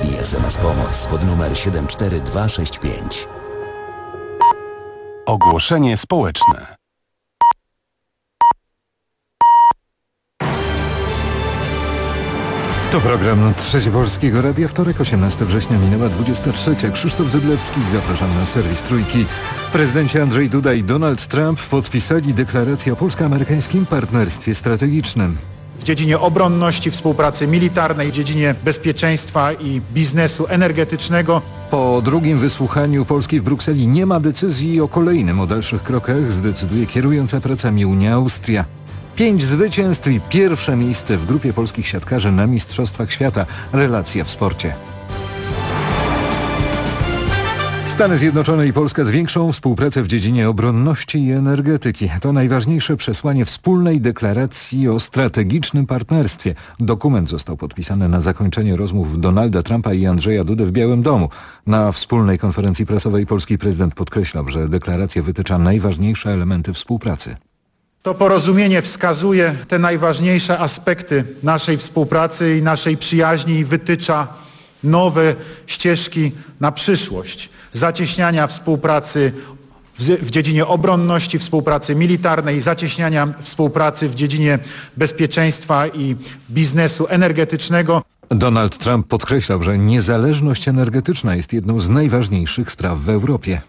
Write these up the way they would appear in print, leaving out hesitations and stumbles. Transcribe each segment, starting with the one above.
Wciśnij SMS Pomoc pod numer 74265. Ogłoszenie społeczne. To program Trzeźworskiego Radia. Wtorek, 18 września, minęła 23. Krzysztof Zydlewski, zapraszam na serwis Trójki. Prezydenci Andrzej Duda i Donald Trump podpisali deklarację o polsko-amerykańskim partnerstwie strategicznym. W dziedzinie obronności, współpracy militarnej, w dziedzinie bezpieczeństwa i biznesu energetycznego. Po drugim wysłuchaniu Polski w Brukseli nie ma decyzji o kolejnym, o dalszych krokach zdecyduje kierująca pracami Unia Austria. 5 zwycięstw i pierwsze miejsce w grupie polskich siatkarzy na Mistrzostwach Świata. Relacja w sporcie. Stany Zjednoczone i Polska zwiększą współpracę w dziedzinie obronności i energetyki. To najważniejsze przesłanie wspólnej deklaracji o strategicznym partnerstwie. Dokument został podpisany na zakończenie rozmów Donalda Trumpa i Andrzeja Dudy w Białym Domu. Na wspólnej konferencji prasowej polski prezydent podkreślał, że deklaracja wytycza najważniejsze elementy współpracy. To porozumienie wskazuje te najważniejsze aspekty naszej współpracy i naszej przyjaźni i wytycza nowe ścieżki na przyszłość. Zacieśniania współpracy w dziedzinie obronności, współpracy militarnej, zacieśniania współpracy w dziedzinie bezpieczeństwa i biznesu energetycznego. Donald Trump podkreślał, że niezależność energetyczna jest jedną z najważniejszych spraw w Europie.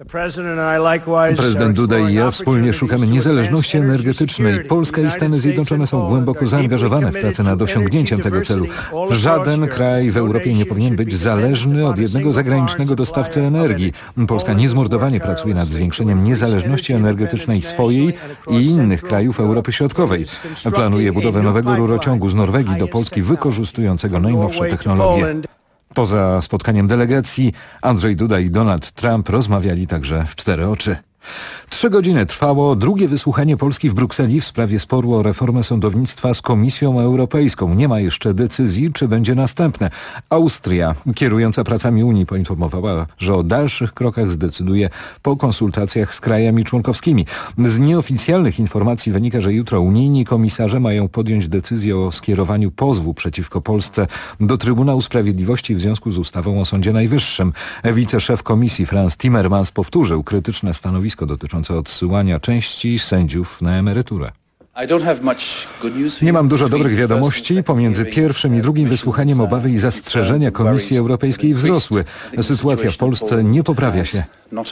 Prezydent Duda i ja wspólnie szukamy niezależności energetycznej. Polska i Stany Zjednoczone są głęboko zaangażowane w pracę nad osiągnięciem tego celu. Żaden kraj w Europie nie powinien być zależny od jednego zagranicznego dostawcy energii. Polska niezmordowanie pracuje nad zwiększeniem niezależności energetycznej swojej i innych krajów Europy Środkowej. Planuje budowę nowego rurociągu z Norwegii do Polski wykorzystującego najnowsze technologie. Poza spotkaniem delegacji Andrzej Duda i Donald Trump rozmawiali także w cztery oczy. 3 godziny trwało drugie wysłuchanie Polski w Brukseli w sprawie sporu o reformę sądownictwa z Komisją Europejską. Nie ma jeszcze decyzji, czy będzie następne. Austria, kierująca pracami Unii, poinformowała, że o dalszych krokach zdecyduje po konsultacjach z krajami członkowskimi. Z nieoficjalnych informacji wynika, że jutro unijni komisarze mają podjąć decyzję o skierowaniu pozwu przeciwko Polsce do Trybunału Sprawiedliwości w związku z ustawą o Sądzie Najwyższym. Wiceszef Komisji Frans Timmermans powtórzył krytyczne stanowisko dotyczące odsyłania części sędziów na emeryturę. Nie mam dużo dobrych wiadomości. Pomiędzy pierwszym i drugim wysłuchaniem obawy i zastrzeżenia Komisji Europejskiej wzrosły. Sytuacja w Polsce nie poprawia się.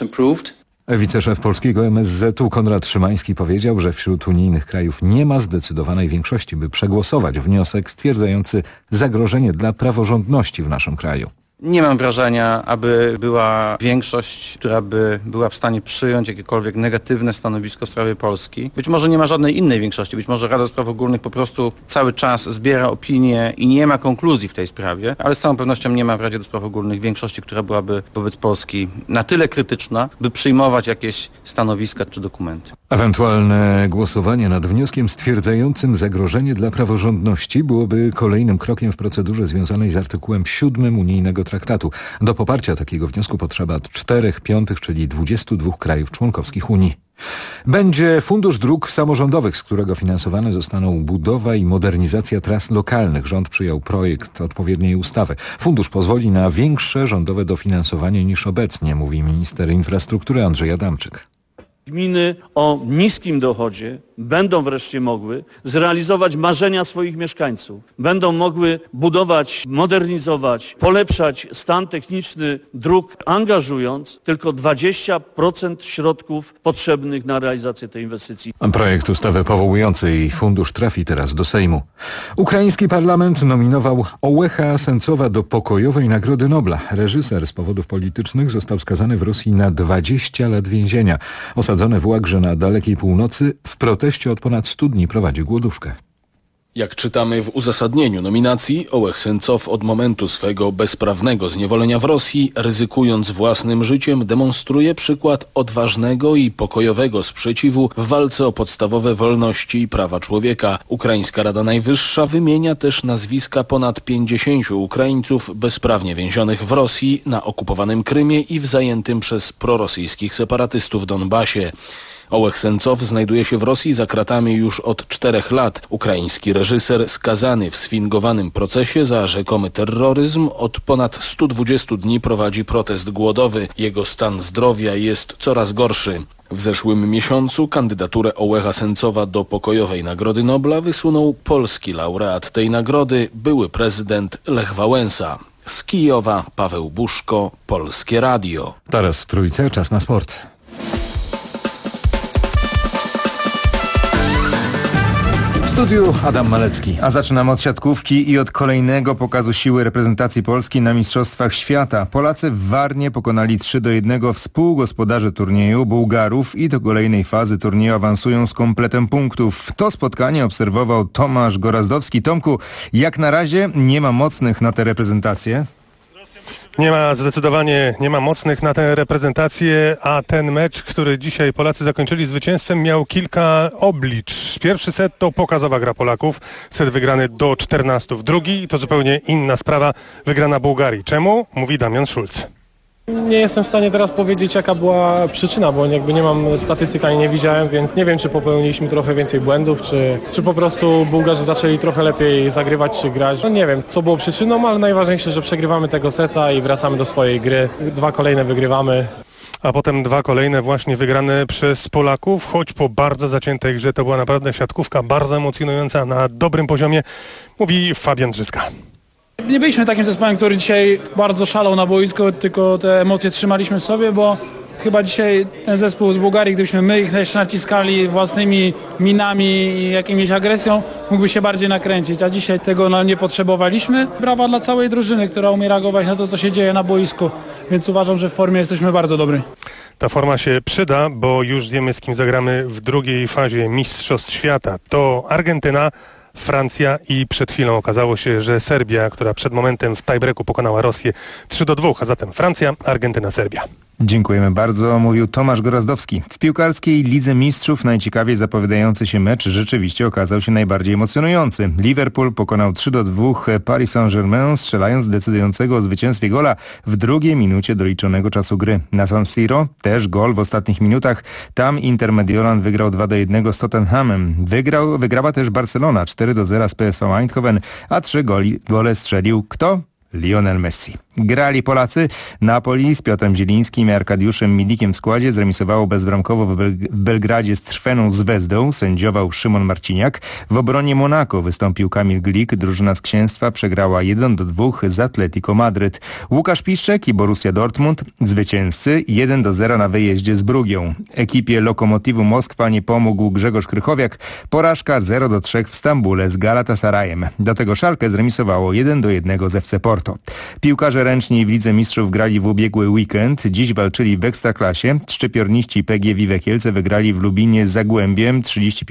Wiceszef polskiego MSZ-u Konrad Szymański powiedział, że wśród unijnych krajów nie ma zdecydowanej większości, by przegłosować wniosek stwierdzający zagrożenie dla praworządności w naszym kraju. Nie mam wrażenia, aby była większość, która by była w stanie przyjąć jakiekolwiek negatywne stanowisko w sprawie Polski. Być może nie ma żadnej innej większości, być może Rada Spraw Ogólnych po prostu cały czas zbiera opinie i nie ma konkluzji w tej sprawie, ale z całą pewnością nie ma w Radzie do Spraw Ogólnych większości, która byłaby wobec Polski na tyle krytyczna, by przyjmować jakieś stanowiska czy dokumenty. Ewentualne głosowanie nad wnioskiem stwierdzającym zagrożenie dla praworządności byłoby kolejnym krokiem w procedurze związanej z artykułem 7 unijnego traktatu. Do poparcia takiego wniosku potrzeba 4/5, czyli 22 krajów członkowskich Unii. Będzie Fundusz Dróg Samorządowych, z którego finansowane zostaną budowa i modernizacja tras lokalnych. Rząd przyjął projekt odpowiedniej ustawy. Fundusz pozwoli na większe rządowe dofinansowanie niż obecnie, mówi minister infrastruktury Andrzej Adamczyk. Gminy o niskim dochodzie będą wreszcie mogły zrealizować marzenia swoich mieszkańców. Będą mogły budować, modernizować, polepszać stan techniczny dróg, angażując tylko 20% środków potrzebnych na realizację tej inwestycji. Projekt ustawy powołującej fundusz trafi teraz do Sejmu. Ukraiński parlament nominował Ołecha Sencowa do Pokojowej Nagrody Nobla. Reżyser z powodów politycznych został skazany w Rosji na 20 lat więzienia. Osadzony w łagrze na dalekiej północy w proteście od ponad 100 dni prowadzi głodówkę. Jak czytamy w uzasadnieniu nominacji, Ołech Sencow od momentu swego bezprawnego zniewolenia w Rosji, ryzykując własnym życiem, demonstruje przykład odważnego i pokojowego sprzeciwu w walce o podstawowe wolności i prawa człowieka. Ukraińska Rada Najwyższa wymienia też nazwiska ponad 50 Ukraińców bezprawnie więzionych w Rosji, na okupowanym Krymie i w zajętym przez prorosyjskich separatystów Donbasie. Ołeh Sencow znajduje się w Rosji za kratami już od 4 lat. Ukraiński reżyser skazany w sfingowanym procesie za rzekomy terroryzm od ponad 120 dni prowadzi protest głodowy. Jego stan zdrowia jest coraz gorszy. W zeszłym miesiącu kandydaturę Ołeha Sencowa do Pokojowej Nagrody Nobla wysunął polski laureat tej nagrody, były prezydent Lech Wałęsa. Z Kijowa Paweł Buszko, Polskie Radio. Teraz w Trójce, czas na sport. W studiu Adam Malecki. A zaczynamy od siatkówki i od kolejnego pokazu siły reprezentacji Polski na Mistrzostwach Świata. Polacy w Warnie pokonali 3-1 współgospodarzy turnieju Bułgarów i do kolejnej fazy turnieju awansują z kompletem punktów. To spotkanie obserwował Tomasz Gorazdowski. Tomku, jak na razie nie ma mocnych na tę reprezentację? Zdecydowanie nie ma mocnych na tę reprezentację, a ten mecz, który dzisiaj Polacy zakończyli zwycięstwem, miał kilka oblicz. Pierwszy set to pokazowa gra Polaków, set wygrany do 14. Drugi to zupełnie inna sprawa, wygrana Bułgarii. Czemu? Mówi Damian Szulc. Nie jestem w stanie teraz powiedzieć, jaka była przyczyna, bo jakby nie mam statystyk ani nie widziałem, więc nie wiem, czy popełniliśmy trochę więcej błędów, czy po prostu Bułgarzy zaczęli trochę lepiej zagrywać czy grać. No nie wiem, co było przyczyną, ale najważniejsze, że przegrywamy tego seta i wracamy do swojej gry. 2 kolejne wygrywamy. A potem 2 kolejne właśnie wygrane przez Polaków, choć po bardzo zaciętej grze. To była naprawdę siatkówka bardzo emocjonująca, na dobrym poziomie, mówi Fabian Drzyska. Nie byliśmy takim zespołem, który dzisiaj bardzo szalał na boisku, tylko te emocje trzymaliśmy w sobie, bo chyba dzisiaj ten zespół z Bułgarii, gdybyśmy my ich jeszcze naciskali własnymi minami i jakimiś agresją, mógłby się bardziej nakręcić, a dzisiaj tego nie potrzebowaliśmy. Brawa dla całej drużyny, która umie reagować na to, co się dzieje na boisku, więc uważam, że w formie jesteśmy bardzo dobrej. Ta forma się przyda, bo już wiemy, z kim zagramy w drugiej fazie Mistrzostw Świata. To Argentyna, Francja i przed chwilą okazało się, że Serbia, która przed momentem w tiebreaku pokonała Rosję 3-2, a zatem Francja, Argentyna, Serbia. Dziękujemy bardzo, mówił Tomasz Gorazdowski. W piłkarskiej Lidze Mistrzów najciekawiej zapowiadający się mecz rzeczywiście okazał się najbardziej emocjonujący. Liverpool pokonał 3-2 Paris Saint-Germain, strzelając decydującego o zwycięstwie gola w 2. minucie doliczonego czasu gry. Na San Siro też gol w ostatnich minutach. Tam Inter Mediolan wygrał 2-1 z Tottenhamem. Wygrała też Barcelona 4-0 z PSV Eindhoven, a 3 gole strzelił kto? Lionel Messi. Grali Polacy. Napoli z Piotrem Zielińskim i Arkadiuszem Milikiem w składzie zremisowało bezbramkowo w Belgradzie z Trweną Zvezdą. Sędziował Szymon Marciniak. W obronie Monako wystąpił Kamil Glik. Drużyna z Księstwa przegrała 1-2 z Atletico Madryt. Łukasz Piszczek i Borussia Dortmund zwycięzcy 1-0 na wyjeździe z Brugią. Ekipie Lokomotivu Moskwa nie pomógł Grzegorz Krychowiak. Porażka 0-3 w Stambule z Galatasarajem. Do tego Schalke zremisowało 1-1 z FC Porto. Piłkarze ręczni w Lidze Mistrzów grali w ubiegły weekend. Dziś walczyli w Ekstraklasie. Szczypiorniści PGE Wiwe Kielce wygrali w Lubinie z Zagłębiem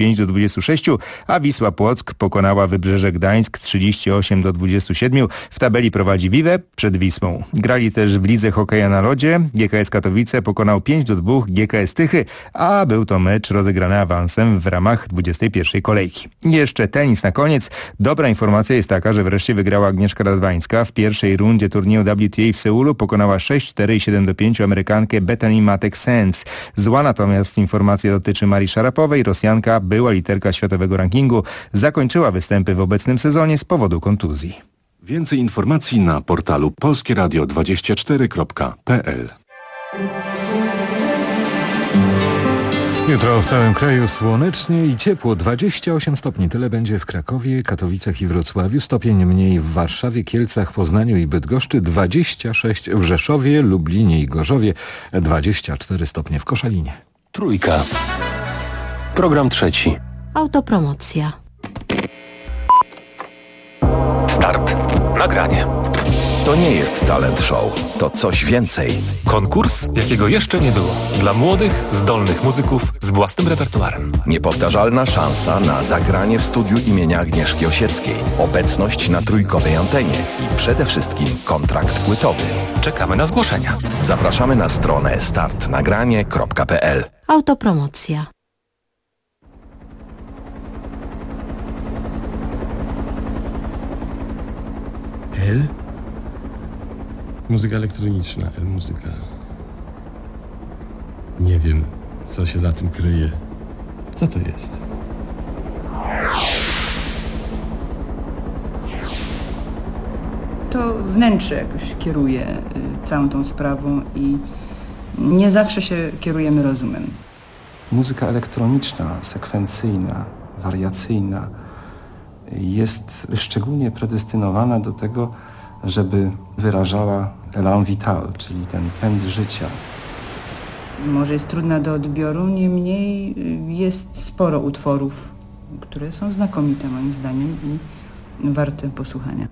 35-26, a Wisła Płock pokonała Wybrzeże Gdańsk 38-27. W tabeli prowadzi Wiwe przed Wisłą. Grali też w Lidze Hokeja na lodzie. GKS Katowice pokonał 5-2 GKS Tychy, a był to mecz rozegrany awansem w ramach 21. kolejki. Jeszcze tenis na koniec. Dobra informacja jest taka, że wreszcie wygrała Agnieszka Radwańska. W pierwszej rundzie turnieju WTA w Seulu pokonała 6-4 i 7-5 Amerykankę Bethany Matek-Sands. Zła natomiast informacja dotyczy Marii Szarapowej. Rosjanka, była literka światowego rankingu, zakończyła występy w obecnym sezonie z powodu kontuzji. Więcej informacji na portalu polskieradio24.pl. Jutro w całym kraju słonecznie i ciepło. 28 stopni. Tyle będzie w Krakowie, Katowicach i Wrocławiu. Stopień mniej w Warszawie, Kielcach, Poznaniu i Bydgoszczy. 26 w Rzeszowie, Lublinie i Gorzowie. 24 stopnie w Koszalinie. Trójka. Program trzeci. Autopromocja. Start. Nagranie. To nie jest talent show, to coś więcej. Konkurs, jakiego jeszcze nie było. Dla młodych, zdolnych muzyków z własnym repertuarem. Niepowtarzalna szansa na zagranie w studiu imienia Agnieszki Osieckiej. Obecność na trójkowej antenie i przede wszystkim kontrakt płytowy. Czekamy na zgłoszenia. Zapraszamy na stronę startnagranie.pl. Autopromocja. L? Muzyka elektroniczna, muzyka. Nie wiem. co się za tym kryje. Co to jest? To wnętrze jakoś kieruje całą tą sprawą i nie zawsze się kierujemy rozumem. Muzyka elektroniczna, sekwencyjna, wariacyjna jest szczególnie predestynowana do tego, żeby wyrażała élan vital, czyli ten pęd życia. Może jest trudna do odbioru, niemniej jest sporo utworów, które są znakomite moim zdaniem i warte posłuchania.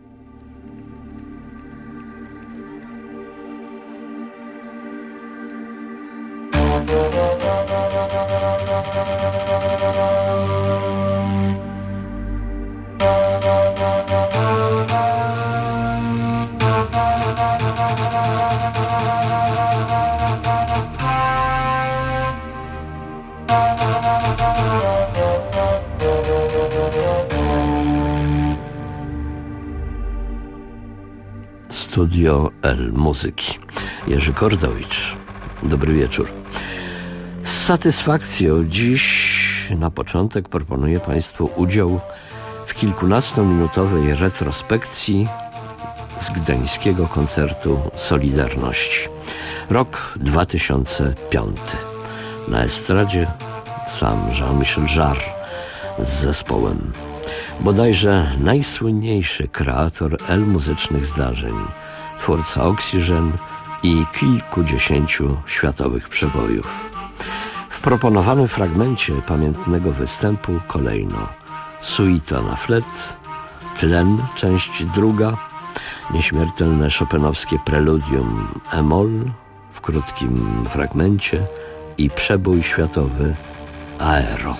Studio L Muzyki. Jerzy Kordowicz. Dobry wieczór. Z satysfakcją dziś na początek proponuję Państwu udział w kilkunastominutowej retrospekcji z gdańskiego koncertu Solidarności. Rok 2005. Na estradzie sam Jean-Michel Jarre z zespołem. Bodajże najsłynniejszy kreator muzycznych zdarzeń, twórca Oxygen i kilkudziesięciu światowych przebojów. W proponowanym fragmencie pamiętnego występu kolejno suita na flet, tlen, część druga, nieśmiertelne chopinowskie preludium e-moll w krótkim fragmencie i przebój światowy Aero.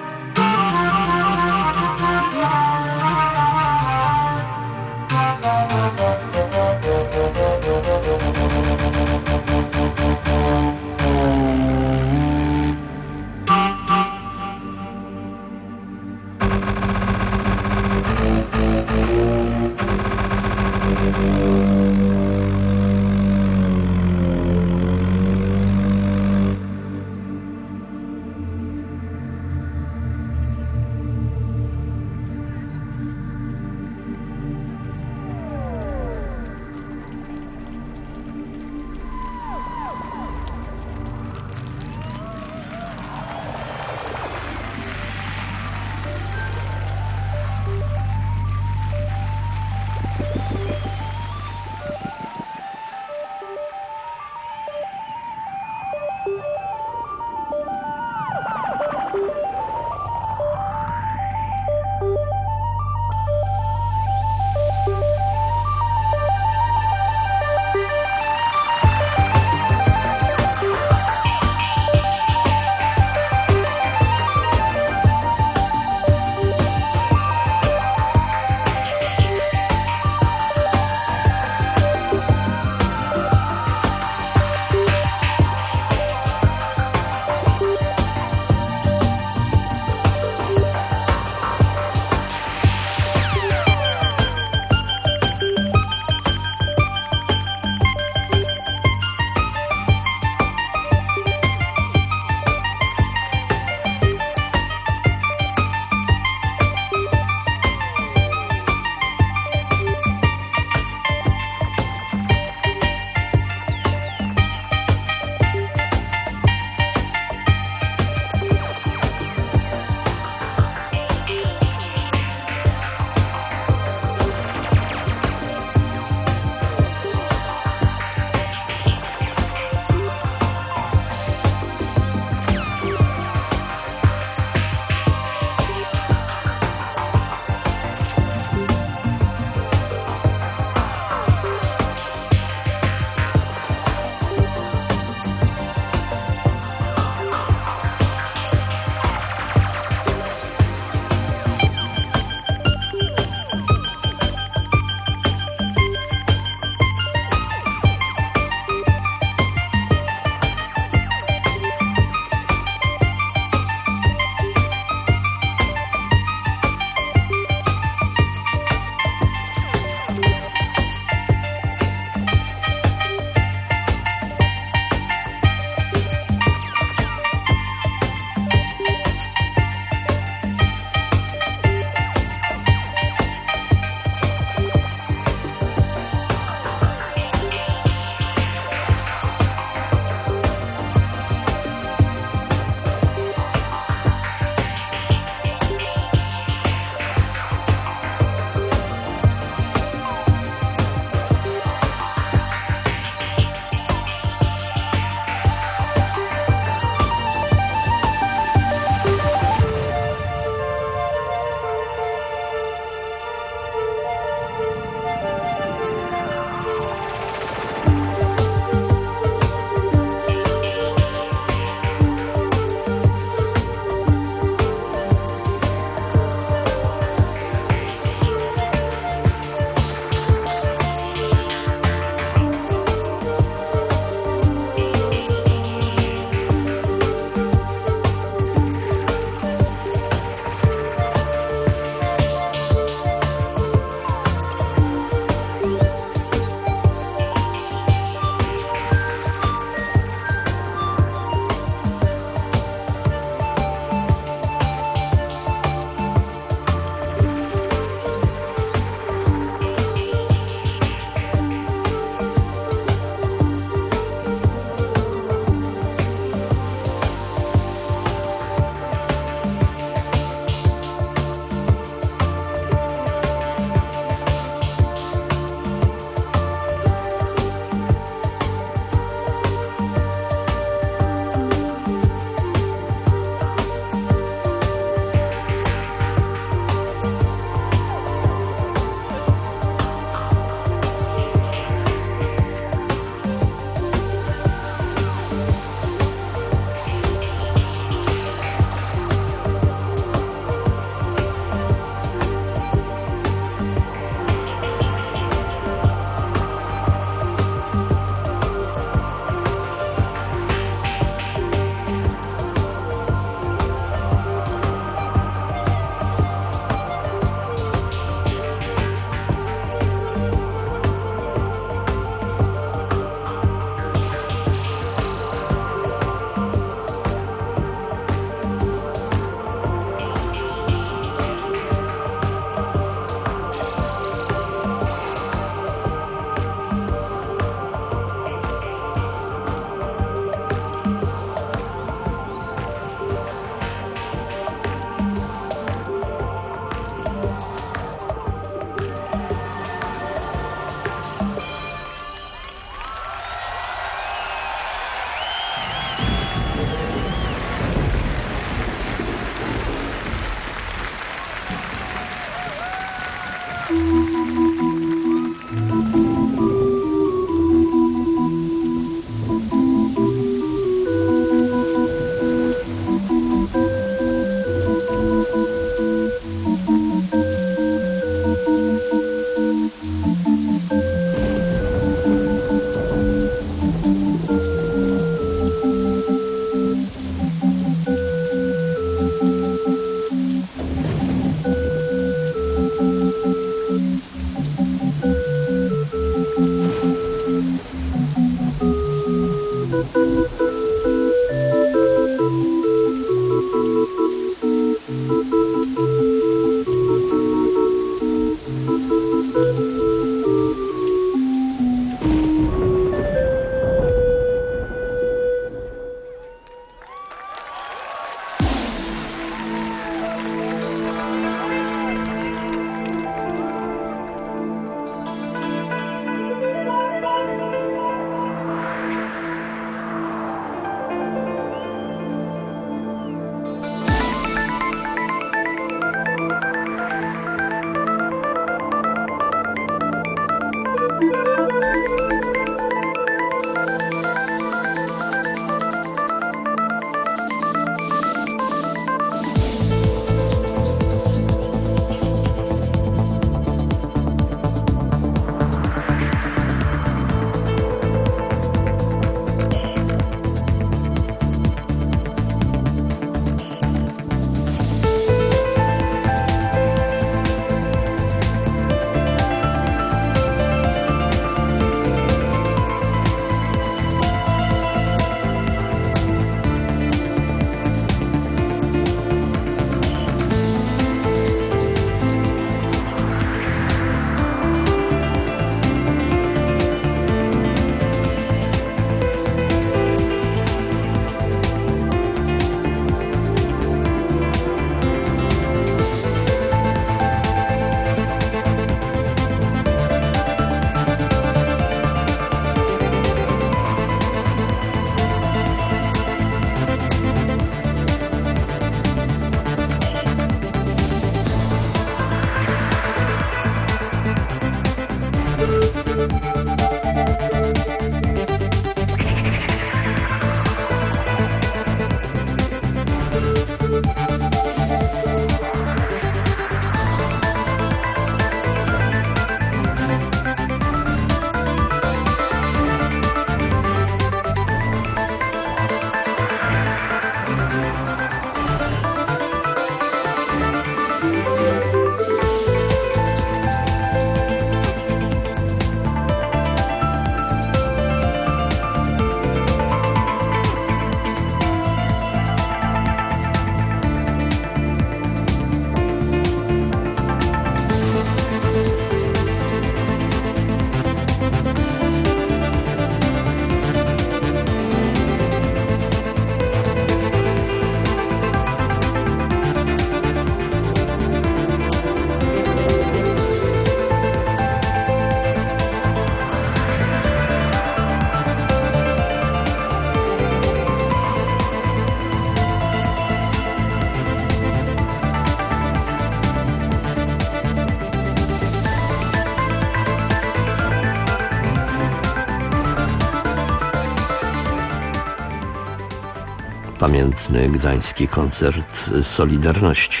Pamiętny gdański koncert Solidarności.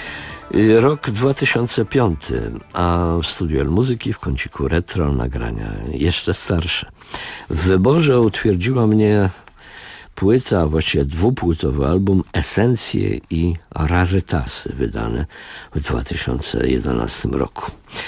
Rok 2005, a w studiu El Muzyki w kąciku retro nagrania jeszcze starsze. W wyborze utwierdziła mnie płyta, a właściwie dwupłytowy album Esencje i Rarytasy, wydane w 2011 roku.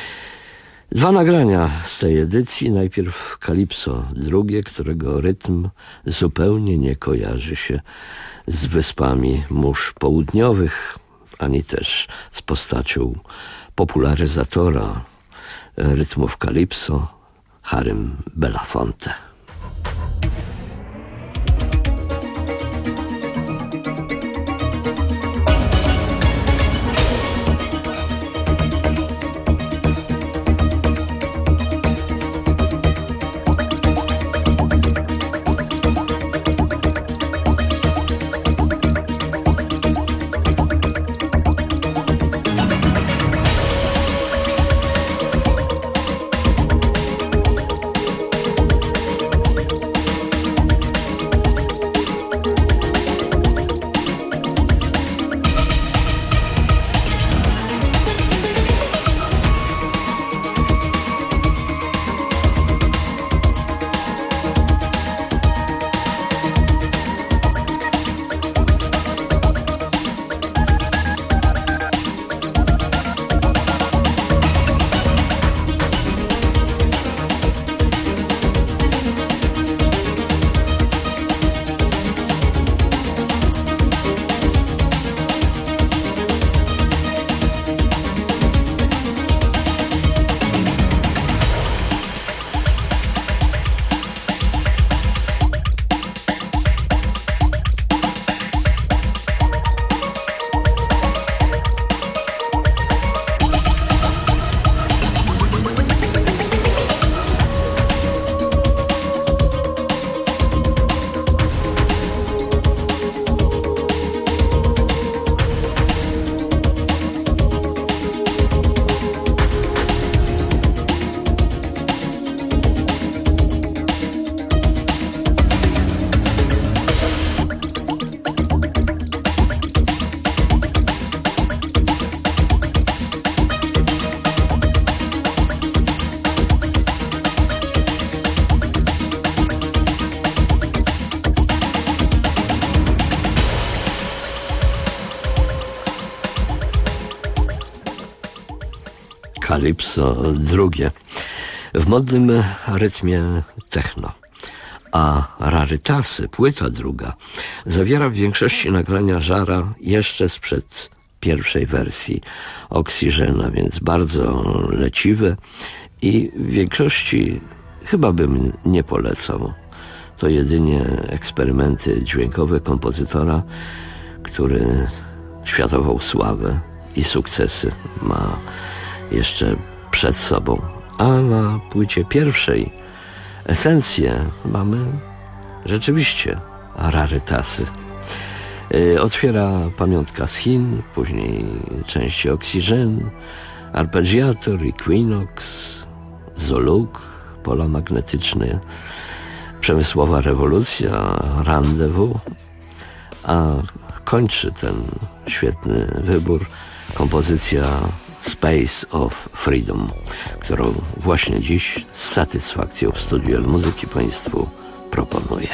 Dwa nagrania z tej edycji. Najpierw Kalipso drugie, którego rytm zupełnie nie kojarzy się z wyspami mórz południowych, ani też z postacią popularyzatora rytmów Kalipso, Harrym Belafonte. Kalipso drugie w modnym rytmie techno, a Rarytasy, płyta druga, zawiera w większości nagrania Żara jeszcze sprzed pierwszej wersji Oxygena, więc bardzo leciwe i w większości chyba bym nie polecał. To jedynie eksperymenty dźwiękowe kompozytora, który światową sławę i sukcesy ma jeszcze przed sobą. A na płycie pierwszej Esencje mamy rzeczywiście Rarytasy. Otwiera pamiątka z Chin, później części Oxygen, Arpeggiator, Equinox, Zoluk, pola magnetyczne, przemysłowa rewolucja, Rendezvous, a kończy ten świetny wybór kompozycja Space of Freedom, którą właśnie dziś z satysfakcją w Studiu Muzyki Państwu proponuję.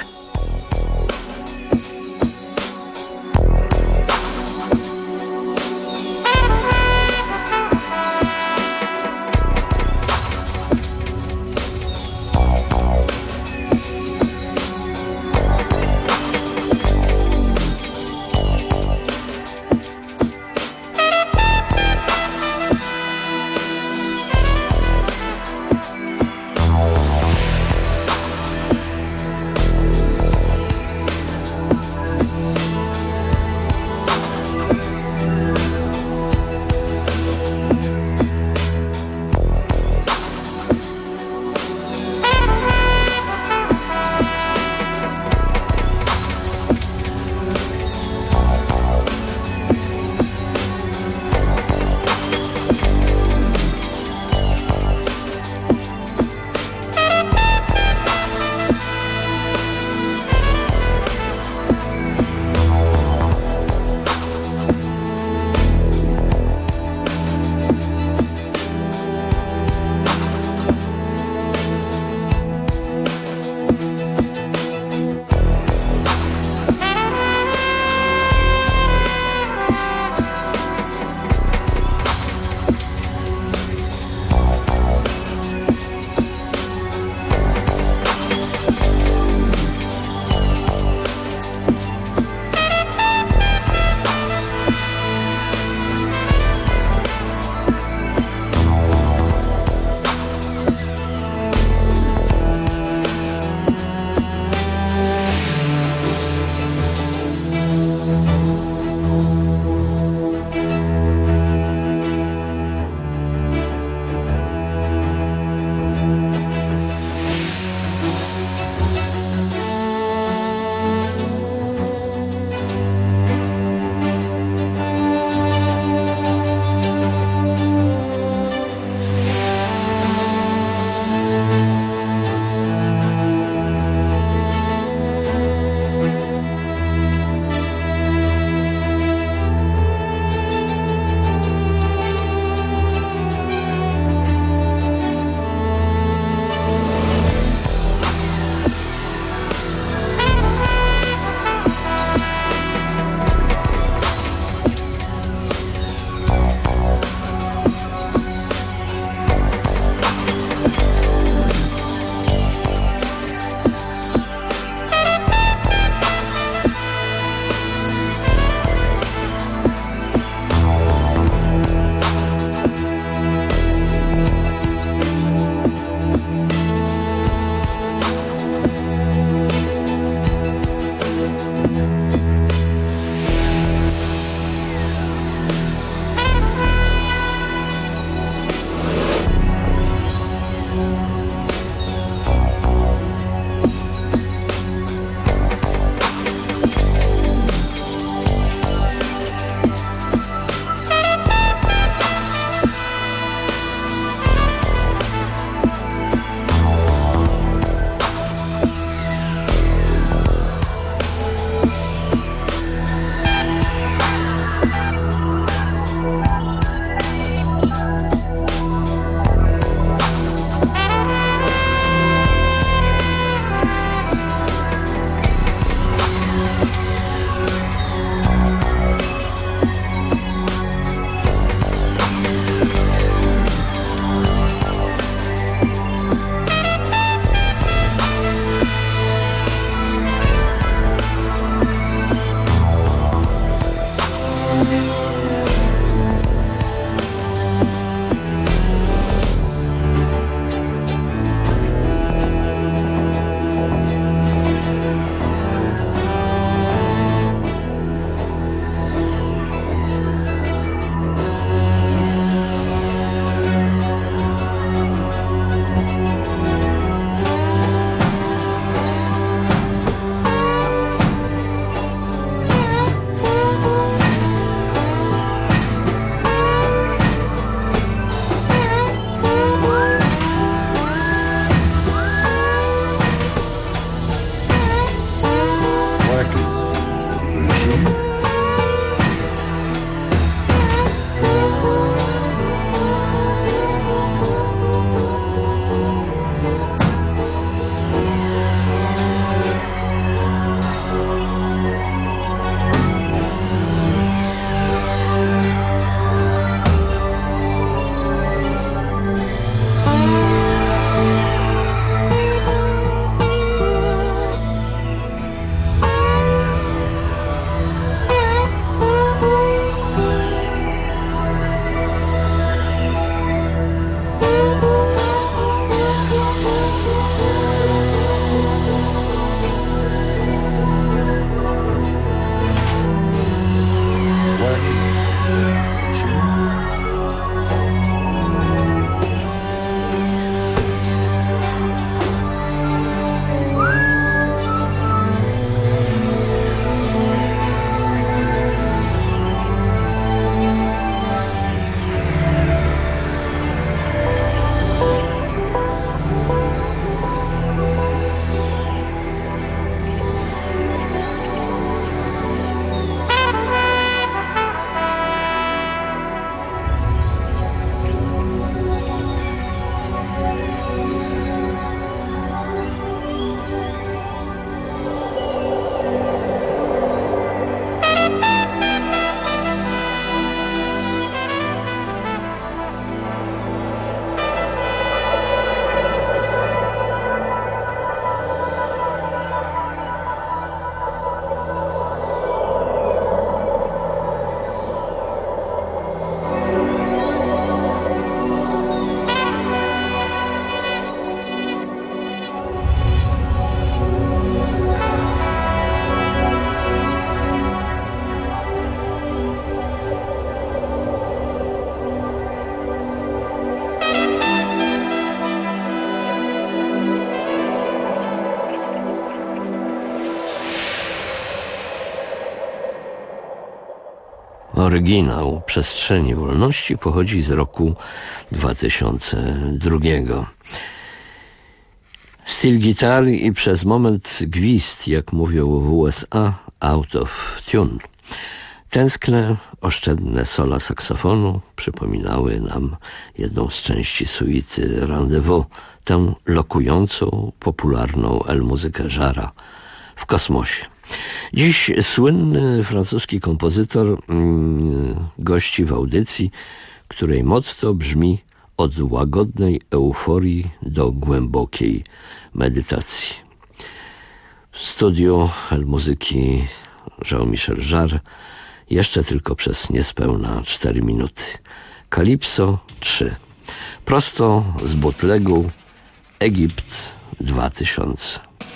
Oryginał Przestrzeni Wolności pochodzi z roku 2002. Styl gitary i przez moment gwizd, jak mówią w USA, out of tune. Tęskne, oszczędne sola saksofonu przypominały nam jedną z części suity Rendezvous, tę lokującą, popularną muzykę Jarra w kosmosie. Dziś słynny francuski kompozytor gości w audycji, której motto brzmi: od łagodnej euforii do głębokiej medytacji. W studiu muzyki Jean-Michel Jarre jeszcze tylko przez niespełna 4 minuty. Calypso 3. Prosto z bootlegу Egipt 2000.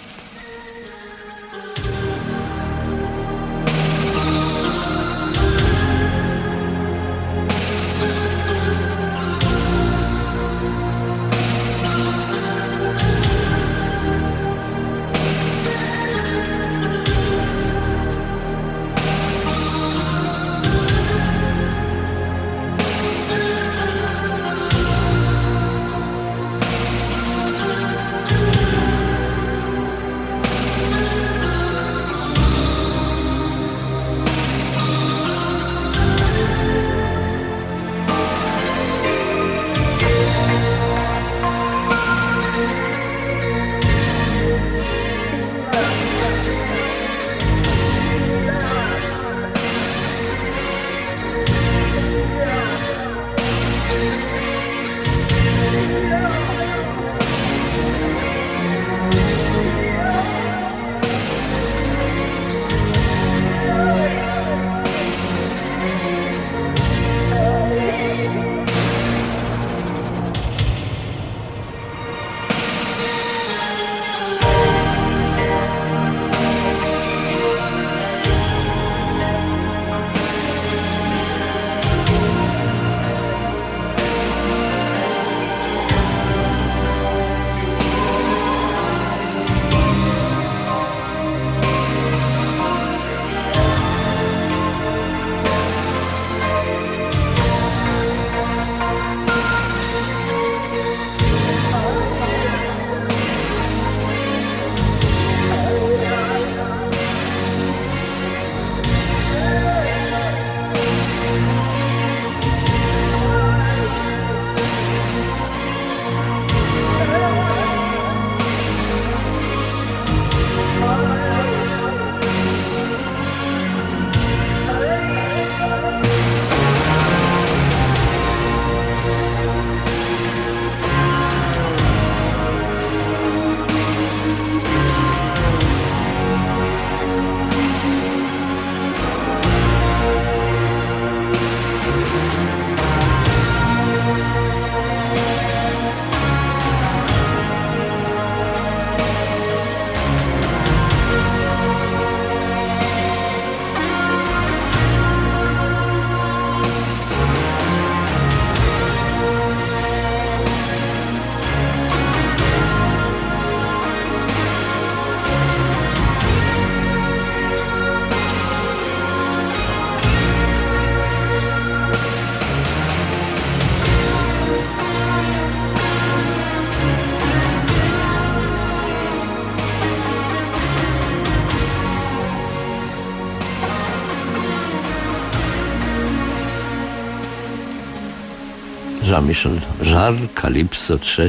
Jean-Michel Jarre, Calypso 3,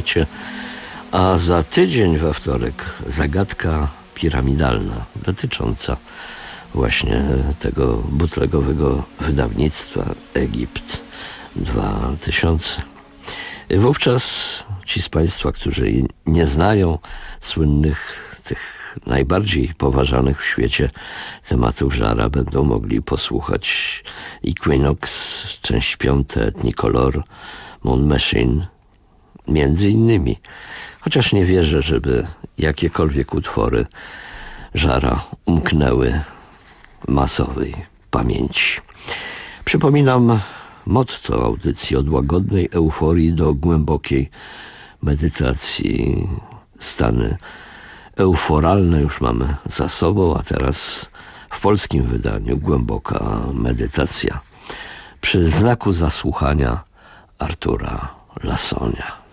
a za tydzień we wtorek zagadka piramidalna dotycząca właśnie tego bootlegowego wydawnictwa Egipt 2000. Wówczas ci z Państwa, którzy nie znają słynnych, tych najbardziej poważanych w świecie tematów Jarre'a, będą mogli posłuchać Equinox, część 5, Ethnicolor, Moon Machine, między innymi. Chociaż nie wierzę, żeby jakiekolwiek utwory Jarre'a umknęły masowej pamięci. Przypominam motto audycji: od łagodnej euforii do głębokiej medytacji. Stany euforalne już mamy za sobą, a teraz w polskim wydaniu głęboka medytacja. przy znaku zasłuchania Artura Lassonia.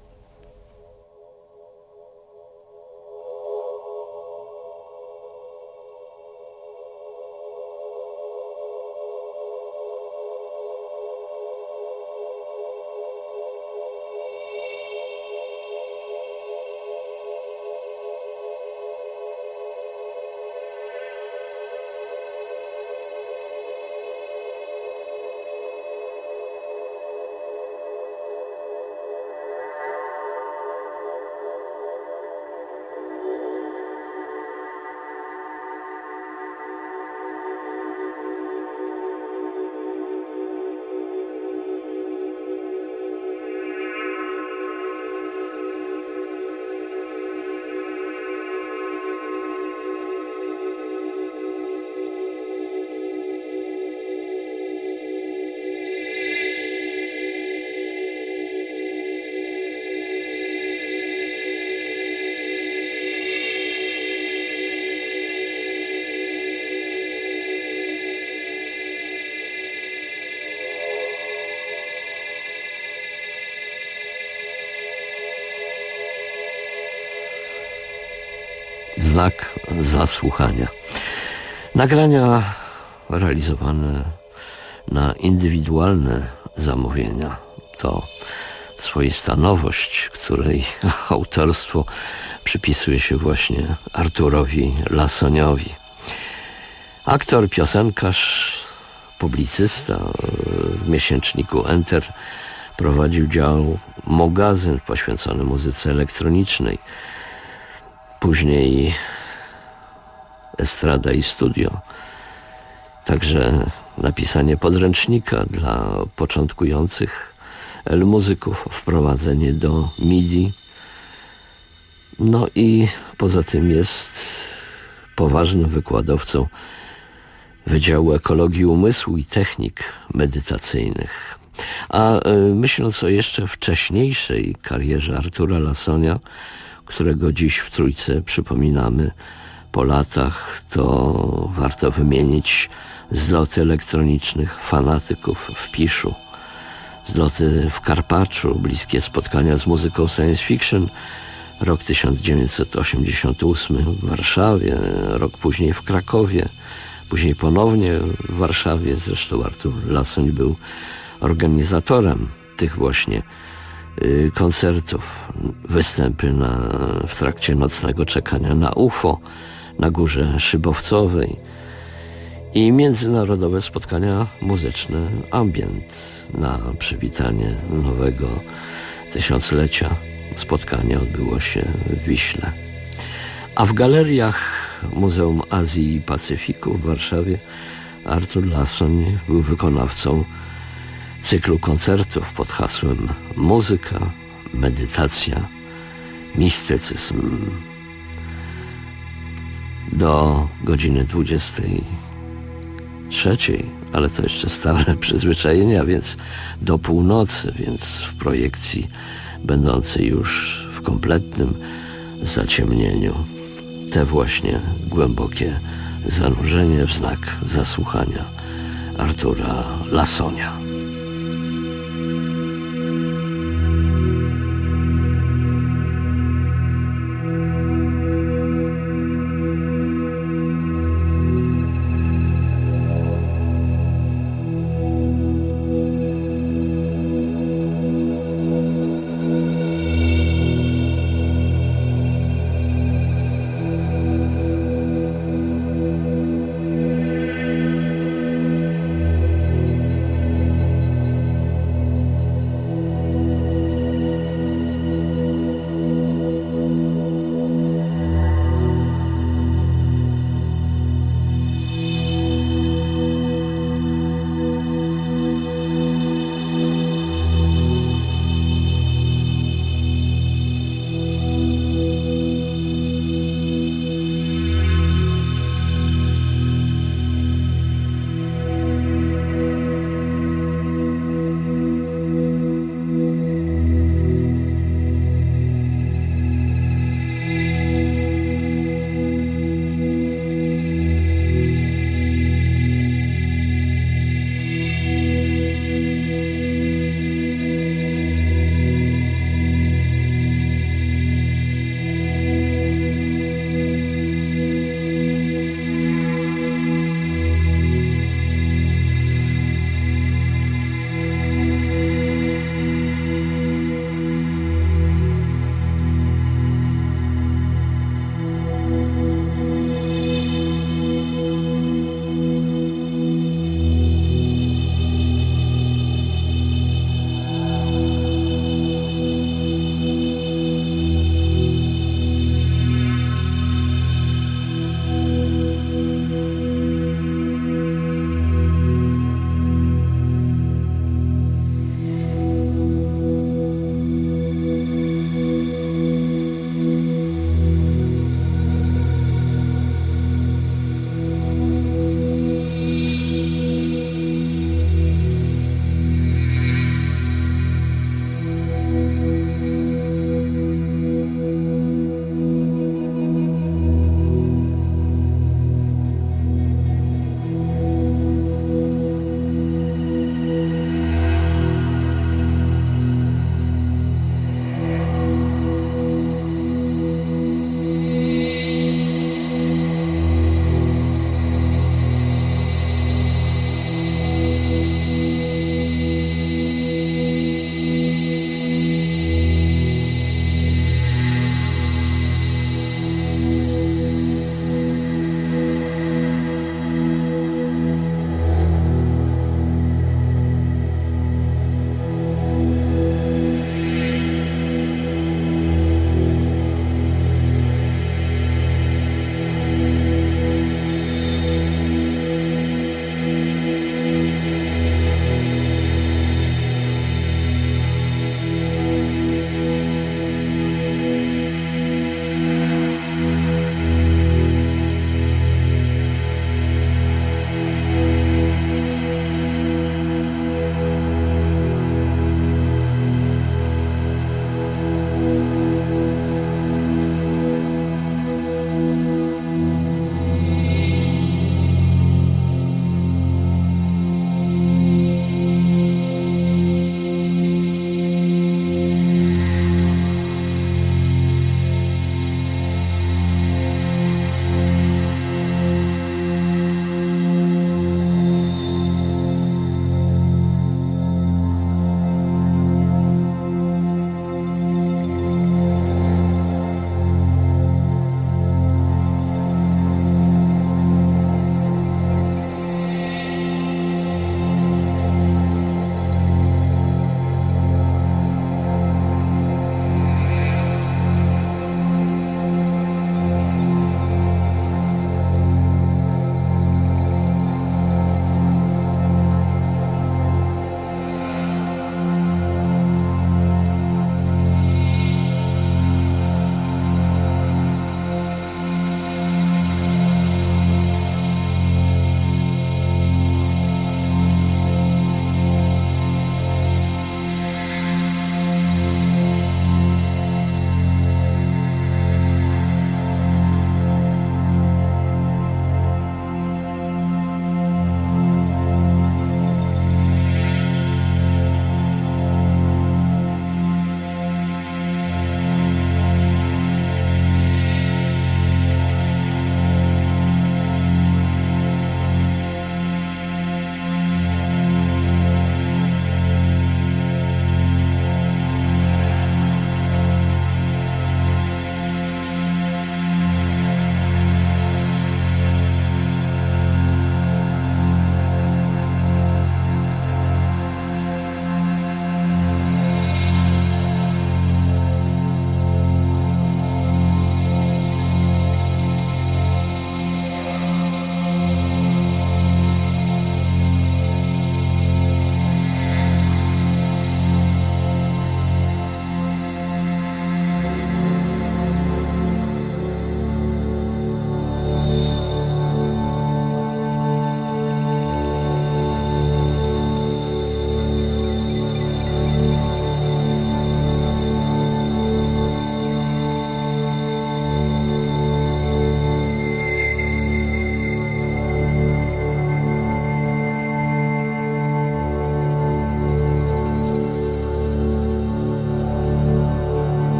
Znak zasłuchania. Nagrania realizowane na indywidualne zamówienia to swoista nowość, której autorstwo przypisuje się właśnie Arturowi Lassoniowi. Aktor, piosenkarz, publicysta w miesięczniku Enter prowadził dział magazyn poświęcony muzyce elektronicznej. Później estrada i studio. Także napisanie podręcznika dla początkujących muzyków, wprowadzenie do MIDI. No i poza tym jest poważnym wykładowcą Wydziału Ekologii Umysłu i Technik Medytacyjnych. A myśląc o jeszcze wcześniejszej karierze Artura Lassonia, którego dziś w Trójce przypominamy po latach, to warto wymienić zloty elektronicznych fanatyków w Piszu, zloty w Karpaczu, bliskie spotkania z muzyką science fiction, rok 1988 w Warszawie, rok później w Krakowie, później ponownie w Warszawie. Zresztą Artur Lassoń był organizatorem tych właśnie koncertów, występy w trakcie nocnego czekania na UFO na Górze Szybowcowej i międzynarodowe spotkania muzyczne Ambient na przywitanie nowego tysiąclecia. Spotkanie odbyło się w Wiśle. A w galeriach Muzeum Azji i Pacyfiku w Warszawie Artur Lassoń był wykonawcą cyklu koncertów pod hasłem Muzyka, medytacja, mistycyzm. Do godziny 23, ale to jeszcze stare przyzwyczajenia, więc do północy, więc w projekcji będącej już w kompletnym zaciemnieniu. Te właśnie głębokie zanurzenie w znak zasłuchania Artura Lassonia.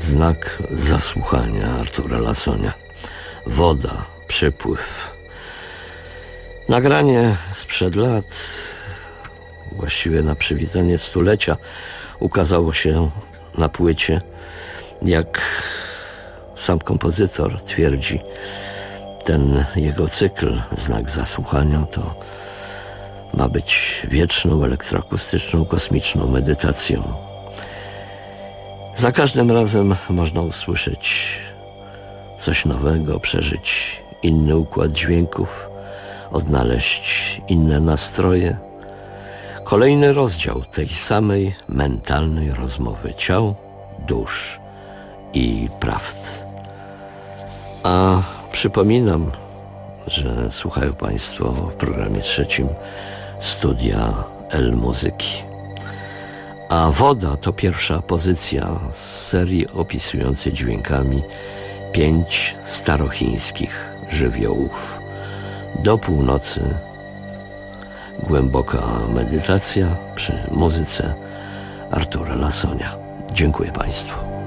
Znak zasłuchania Artura Lasonia. Woda, przypływ. Nagranie sprzed lat, właściwie na przywitanie stulecia, ukazało się na płycie. Jak sam kompozytor twierdzi, ten jego cykl, Znak zasłuchania, to ma być wieczną, elektroakustyczną, kosmiczną medytacją. Za każdym razem można usłyszeć coś nowego, przeżyć inny układ dźwięków, odnaleźć inne nastroje. Kolejny rozdział tej samej mentalnej rozmowy ciał, dusz i prawd. A przypominam, że słuchają Państwo w programie trzecim Studia El Muzyki. A woda to pierwsza pozycja z serii opisującej dźwiękami 5 starochińskich żywiołów. Do północy głęboka medytacja przy muzyce Artura Lasonia. Dziękuję Państwu.